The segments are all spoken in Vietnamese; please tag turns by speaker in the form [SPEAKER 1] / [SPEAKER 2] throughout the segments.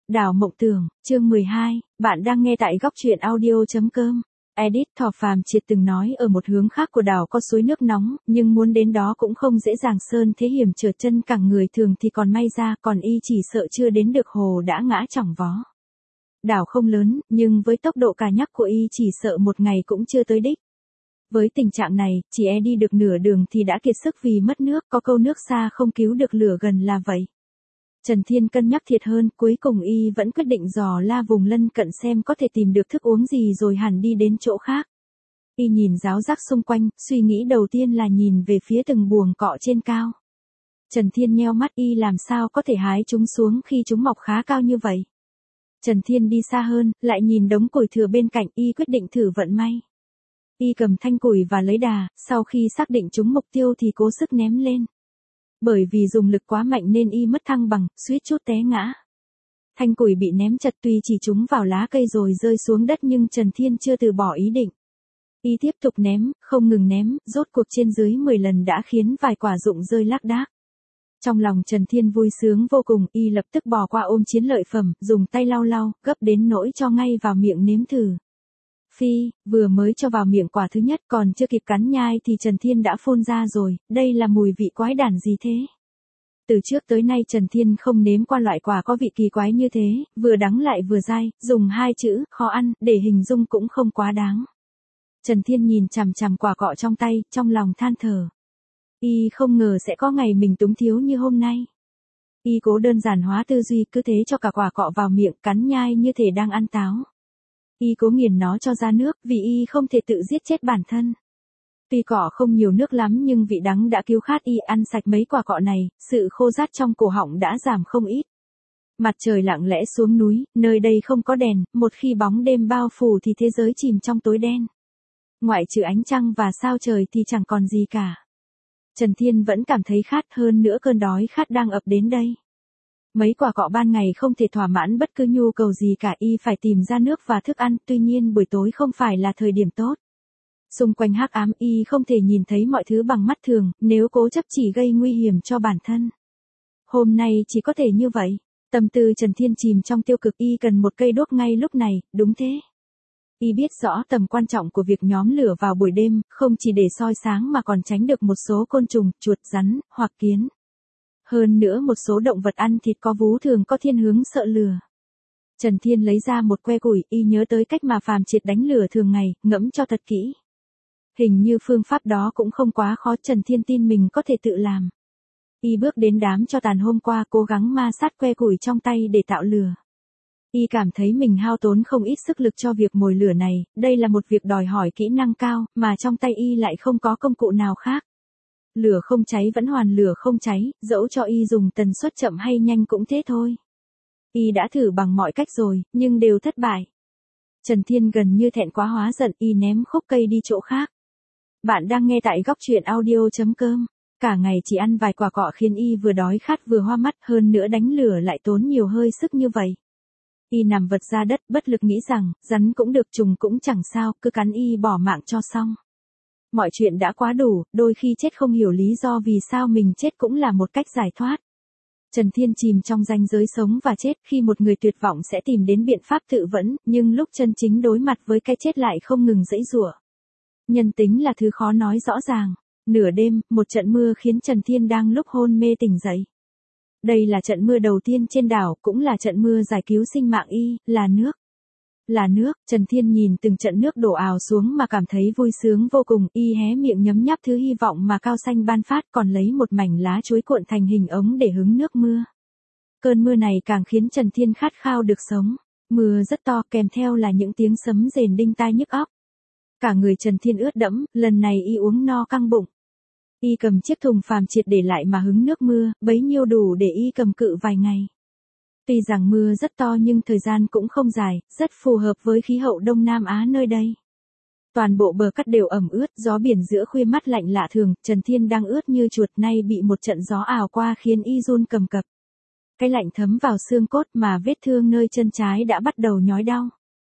[SPEAKER 1] Đảo mộng tưởng, chương 12, bạn đang nghe tại góc truyện audio.com. Edit Thỏ Phàm Triệt từng nói ở một hướng khác của đảo có suối nước nóng, nhưng muốn đến đó cũng không dễ dàng, sơn thế hiểm trở chân, cẳng người thường thì còn may ra, còn y chỉ sợ chưa đến được hồ đã ngã chỏng vó. Đảo không lớn, nhưng với tốc độ cà nhắc của y chỉ sợ một ngày cũng chưa tới đích. Với tình trạng này, chỉ đi được nửa đường thì đã kiệt sức vì mất nước, có câu nước xa không cứu được lửa gần là vậy. Trần Thiên cân nhắc thiệt hơn, cuối cùng y vẫn quyết định dò la vùng lân cận xem có thể tìm được thức uống gì rồi hẳn đi đến chỗ khác. Y nhìn ráo rác xung quanh, suy nghĩ đầu tiên là nhìn về phía từng buồng cọ trên cao. Trần Thiên nheo mắt, y làm sao có thể hái chúng xuống khi chúng mọc khá cao như vậy. Trần Thiên đi xa hơn, lại nhìn đống củi thừa bên cạnh, y quyết định thử vận may. Y cầm thanh củi và lấy đà, sau khi xác định trúng mục tiêu thì cố sức ném lên. Bởi vì dùng lực quá mạnh nên y mất thăng bằng, suýt chút té ngã. Thanh củi bị ném chật, tuy chỉ trúng vào lá cây rồi rơi xuống đất nhưng Trần Thiên chưa từ bỏ ý định. Y tiếp tục ném, không ngừng ném, rốt cuộc trên dưới 10 lần đã khiến vài quả rụng rơi lác đác. Trong lòng Trần Thiên vui sướng vô cùng, y lập tức bỏ qua ôm chiến lợi phẩm, dùng tay lau lau, gấp đến nỗi cho ngay vào miệng nếm thử. Phi, vừa mới cho vào miệng quả thứ nhất còn chưa kịp cắn nhai thì Trần Thiên đã phun ra rồi, đây là mùi vị quái đản gì thế? Từ trước tới nay Trần Thiên không nếm qua loại quả có vị kỳ quái như thế, vừa đắng lại vừa dai, dùng hai chữ, khó ăn, để hình dung cũng không quá đáng. Trần Thiên nhìn chằm chằm quả cọ trong tay, trong lòng than thở. Y không ngờ sẽ có ngày mình túng thiếu như hôm nay. Y cố đơn giản hóa tư duy, cứ thế cho cả quả cọ vào miệng, cắn nhai như thể đang ăn táo. Y cố nghiền nó cho ra nước, vì y không thể tự giết chết bản thân. Tuy cỏ không nhiều nước lắm nhưng vị đắng đã cứu khát y, ăn sạch mấy quả cọ này, sự khô rát trong cổ họng đã giảm không ít. Mặt trời lặng lẽ xuống núi, nơi đây không có đèn, một khi bóng đêm bao phủ thì thế giới chìm trong tối đen. Ngoại trừ ánh trăng và sao trời thì chẳng còn gì cả. Trần Thiên vẫn cảm thấy khát, hơn nữa cơn đói khát đang ập đến đây. Mấy quả cọ ban ngày không thể thỏa mãn bất cứ nhu cầu gì cả, y phải tìm ra nước và thức ăn, tuy nhiên buổi tối không phải là thời điểm tốt. Xung quanh hắc ám, y không thể nhìn thấy mọi thứ bằng mắt thường, nếu cố chấp chỉ gây nguy hiểm cho bản thân. Hôm nay chỉ có thể như vậy. Tâm tư Trần Thiên chìm trong tiêu cực, y cần một cây đuốc ngay lúc này, đúng thế. Y biết rõ tầm quan trọng của việc nhóm lửa vào buổi đêm, không chỉ để soi sáng mà còn tránh được một số côn trùng, chuột, rắn, hoặc kiến. Hơn nữa một số động vật ăn thịt có vú thường có thiên hướng sợ lửa. Trần Thiên lấy ra một que củi, y nhớ tới cách mà Phàm Triệt đánh lửa thường ngày, ngẫm cho thật kỹ. Hình như phương pháp đó cũng không quá khó, Trần Thiên tin mình có thể tự làm. Y bước đến đám tro tàn hôm qua, cố gắng ma sát que củi trong tay để tạo lửa. Y cảm thấy mình hao tốn không ít sức lực cho việc mồi lửa này, đây là một việc đòi hỏi kỹ năng cao, mà trong tay y lại không có công cụ nào khác. Lửa không cháy vẫn hoàn lửa không cháy, dẫu cho y dùng tần suất chậm hay nhanh cũng thế thôi. Y đã thử bằng mọi cách rồi, nhưng đều thất bại. Trần Thiên gần như thẹn quá hóa giận, y ném khúc cây đi chỗ khác. Bạn đang nghe tại góc truyện audio.com. Cả ngày chỉ ăn vài quả cọ khiến y vừa đói khát vừa hoa mắt, hơn nữa đánh lửa lại tốn nhiều hơi sức như vậy. Y nằm vật ra đất, bất lực nghĩ rằng, rắn cũng được, trùng cũng chẳng sao, cứ cắn y bỏ mạng cho xong. Mọi chuyện đã quá đủ, đôi khi chết không hiểu lý do vì sao mình chết cũng là một cách giải thoát. Trần Thiên chìm trong ranh giới sống và chết, khi một người tuyệt vọng sẽ tìm đến biện pháp tự vẫn, nhưng lúc chân chính đối mặt với cái chết lại không ngừng giãy giụa. Nhân tính là thứ khó nói rõ ràng. Nửa đêm, một trận mưa khiến Trần Thiên đang lúc hôn mê tỉnh dậy. Đây là trận mưa đầu tiên trên đảo, cũng là trận mưa giải cứu sinh mạng y, là nước. Là nước, Trần Thiên nhìn từng trận nước đổ ào xuống mà cảm thấy vui sướng vô cùng, y hé miệng nhấm nháp thứ hy vọng mà cao xanh ban phát, còn lấy một mảnh lá chuối cuộn thành hình ống để hứng nước mưa. Cơn mưa này càng khiến Trần Thiên khát khao được sống. Mưa rất to, kèm theo là những tiếng sấm rền đinh tai nhức óc. Cả người Trần Thiên ướt đẫm, lần này y uống no căng bụng. Y cầm chiếc thùng Phàm Triệt để lại mà hứng nước mưa, bấy nhiêu đủ để y cầm cự vài ngày. Tuy rằng mưa rất to nhưng thời gian cũng không dài, rất phù hợp với khí hậu Đông Nam Á nơi đây. Toàn bộ bờ cát đều ẩm ướt, gió biển giữa khuya mát lạnh lạ thường, Trần Thiên đang ướt như chuột, nay bị một trận gió ảo qua khiến y run cầm cập. Cái lạnh thấm vào xương cốt mà vết thương nơi chân trái đã bắt đầu nhói đau.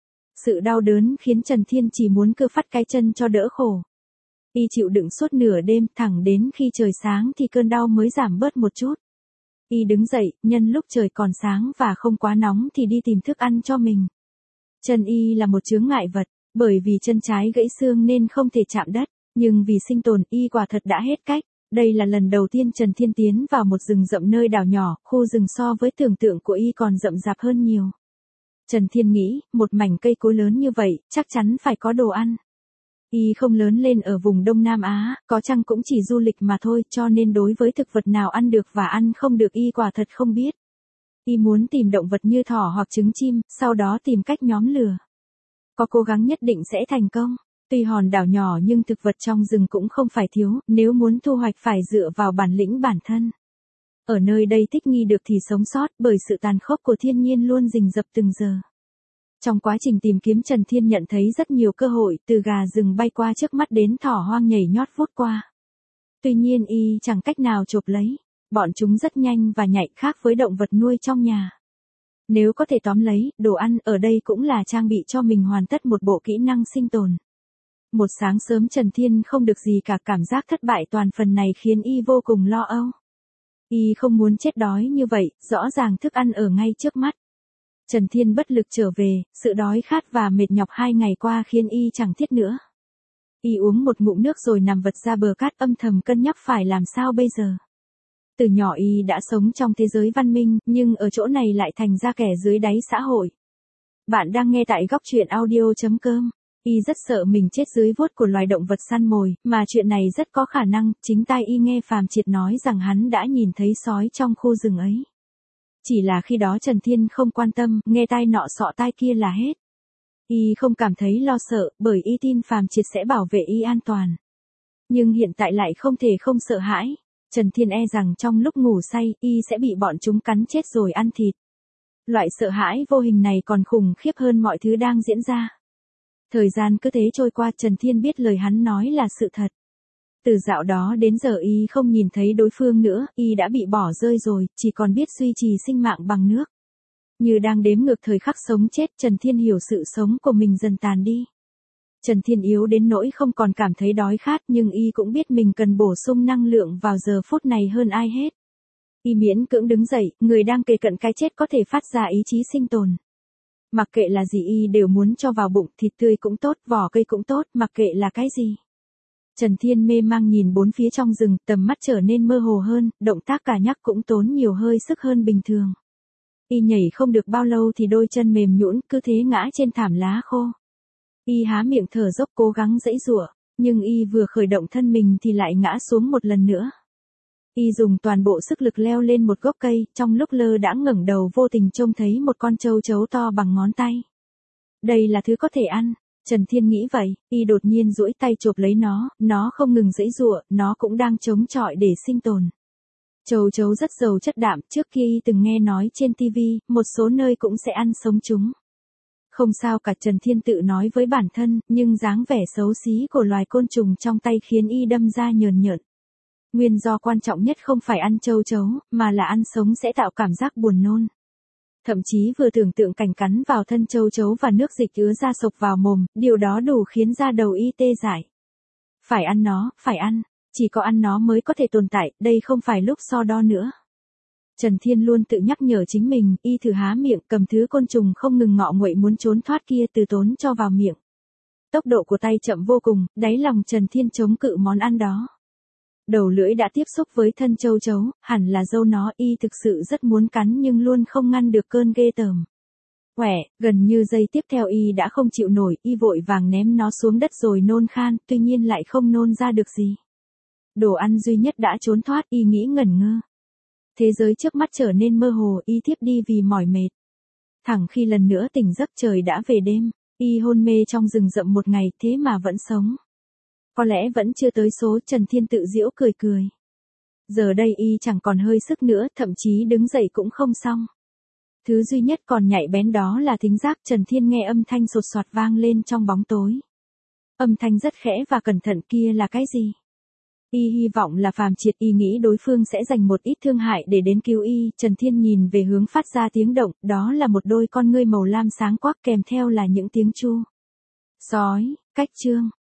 [SPEAKER 1] Sự đau đớn khiến Trần Thiên chỉ muốn cưa phắt cái chân cho đỡ khổ. Y chịu đựng suốt nửa đêm, thẳng đến khi trời sáng thì cơn đau mới giảm bớt một chút. Y đứng dậy, nhân lúc trời còn sáng và không quá nóng thì đi tìm thức ăn cho mình. Chân Y là một chướng ngại vật, bởi vì chân trái gãy xương nên không thể chạm đất, nhưng vì sinh tồn Y quả thật đã hết cách. Đây là lần đầu tiên Trần Thiên tiến vào một rừng rậm nơi đảo nhỏ, khu rừng so với tưởng tượng của Y còn rậm rạp hơn nhiều. Trần Thiên nghĩ, một mảnh cây cối lớn như vậy, chắc chắn phải có đồ ăn. Y không lớn lên ở vùng Đông Nam Á, có chăng cũng chỉ du lịch mà thôi, cho nên đối với thực vật nào ăn được và ăn không được Y quả thật không biết. Y muốn tìm động vật như thỏ hoặc trứng chim, sau đó tìm cách nhóm lửa. Có cố gắng nhất định sẽ thành công. Tuy hòn đảo nhỏ nhưng thực vật trong rừng cũng không phải thiếu, nếu muốn thu hoạch phải dựa vào bản lĩnh bản thân. Ở nơi đây thích nghi được thì sống sót, bởi sự tàn khốc của thiên nhiên luôn rình rập từng giờ. Trong quá trình tìm kiếm Trần Thiên nhận thấy rất nhiều cơ hội, từ gà rừng bay qua trước mắt đến thỏ hoang nhảy nhót vút qua. Tuy nhiên Y chẳng cách nào chộp lấy, bọn chúng rất nhanh và nhạy, khác với động vật nuôi trong nhà. Nếu có thể tóm lấy đồ ăn, ở đây cũng là trang bị cho mình hoàn tất một bộ kỹ năng sinh tồn. Một sáng sớm Trần Thiên không được gì cả, cảm giác thất bại toàn phần này khiến Y vô cùng lo âu. Y không muốn chết đói như vậy, rõ ràng thức ăn ở ngay trước mắt. Trần Thiên bất lực trở về, sự đói khát và mệt nhọc 2 ngày qua khiến Y chẳng thiết nữa. Y uống một ngụm nước rồi nằm vật ra bờ cát, âm thầm cân nhắc phải làm sao bây giờ. Từ nhỏ Y đã sống trong thế giới văn minh, nhưng ở chỗ này lại thành ra kẻ dưới đáy xã hội. Bạn đang nghe tại góc truyện audio.com. Y rất sợ mình chết dưới vuốt của loài động vật săn mồi, mà chuyện này rất có khả năng, chính tai Y nghe Phàm Triệt nói rằng hắn đã nhìn thấy sói trong khu rừng ấy. Chỉ là khi đó Trần Thiên không quan tâm, nghe tai nọ sọ tai kia là hết. Y không cảm thấy lo sợ, bởi Y tin Phàm Triệt sẽ bảo vệ Y an toàn. Nhưng hiện tại lại không thể không sợ hãi. Trần Thiên e rằng trong lúc ngủ say, Y sẽ bị bọn chúng cắn chết rồi ăn thịt. Loại sợ hãi vô hình này còn khủng khiếp hơn mọi thứ đang diễn ra. Thời gian cứ thế trôi qua, Trần Thiên biết lời hắn nói là sự thật. Từ dạo đó đến giờ Y không nhìn thấy đối phương nữa, Y đã bị bỏ rơi rồi, chỉ còn biết duy trì sinh mạng bằng nước. Như đang đếm ngược thời khắc sống chết, Trần Thiên hiểu sự sống của mình dần tàn đi. Trần Thiên yếu đến nỗi không còn cảm thấy đói khát, nhưng Y cũng biết mình cần bổ sung năng lượng vào giờ phút này hơn ai hết. Y miễn cưỡng đứng dậy, người đang kề cận cái chết có thể phát ra ý chí sinh tồn. Mặc kệ là gì Y đều muốn cho vào bụng, thịt tươi cũng tốt, vỏ cây cũng tốt, mặc kệ là cái gì. Trần Thiên mê mang nhìn bốn phía trong rừng, tầm mắt trở nên mơ hồ hơn, động tác cả nhắc cũng tốn nhiều hơi sức hơn bình thường. Y nhảy không được bao lâu thì đôi chân mềm nhũn, cứ thế ngã trên thảm lá khô. Y há miệng thở dốc cố gắng giãy giụa, nhưng Y vừa khởi động thân mình thì lại ngã xuống một lần nữa. Y dùng toàn bộ sức lực leo lên một gốc cây, trong lúc lơ đãng ngẩng đầu vô tình trông thấy một con trâu chấu to bằng ngón tay. Đây là thứ có thể ăn, Trần Thiên nghĩ vậy, Y đột nhiên duỗi tay chộp lấy nó không ngừng giãy giụa, nó cũng đang chống chọi để sinh tồn. Trâu chấu rất giàu chất đạm, trước kia Y từng nghe nói trên TV, một số nơi cũng sẽ ăn sống chúng. Không sao cả, Trần Thiên tự nói với bản thân, nhưng dáng vẻ xấu xí của loài côn trùng trong tay khiến Y đâm ra nhờn nhợn. Nguyên do quan trọng nhất không phải ăn trâu chấu, mà là ăn sống sẽ tạo cảm giác buồn nôn. Thậm chí vừa tưởng tượng cảnh cắn vào thân trâu chấu và nước dịch ứa ra sộc vào mồm, điều đó đủ khiến da đầu Y tê dại. Phải ăn nó, phải ăn, chỉ có ăn nó mới có thể tồn tại, đây không phải lúc so đo nữa. Trần Thiên luôn tự nhắc nhở chính mình, Y thử há miệng, cầm thứ côn trùng không ngừng ngọ nguậy muốn trốn thoát kia từ tốn cho vào miệng. Tốc độ của tay chậm vô cùng, đáy lòng Trần Thiên chống cự món ăn đó. Đầu lưỡi đã tiếp xúc với thân trâu chấu, hẳn là dâu nó, Y thực sự rất muốn cắn nhưng luôn không ngăn được cơn ghê tởm. Quẻ, gần như giây tiếp theo Y đã không chịu nổi, Y vội vàng ném nó xuống đất rồi nôn khan, tuy nhiên lại không nôn ra được gì. Đồ ăn duy nhất đã trốn thoát, Y nghĩ ngẩn ngơ. Thế giới trước mắt trở nên mơ hồ, Y thiếp đi vì mỏi mệt. Thẳng khi lần nữa tỉnh giấc trời đã về đêm, Y hôn mê trong rừng rậm một ngày, thế mà vẫn sống. Có lẽ vẫn chưa tới số, Trần Thiên tự giễu cười cười. Giờ đây Y chẳng còn hơi sức nữa, thậm chí đứng dậy cũng không xong. Thứ duy nhất còn nhạy bén đó là thính giác. Trần Thiên nghe âm thanh sột soạt vang lên trong bóng tối. Âm thanh rất khẽ và cẩn thận, kia là cái gì? Y hy vọng là Phàm Triệt, Y nghĩ đối phương sẽ dành một ít thương hại để đến cứu Y. Trần Thiên nhìn về hướng phát ra tiếng động, đó là một đôi con ngươi màu lam sáng quắc kèm theo là những tiếng chu. Sói, cách chương.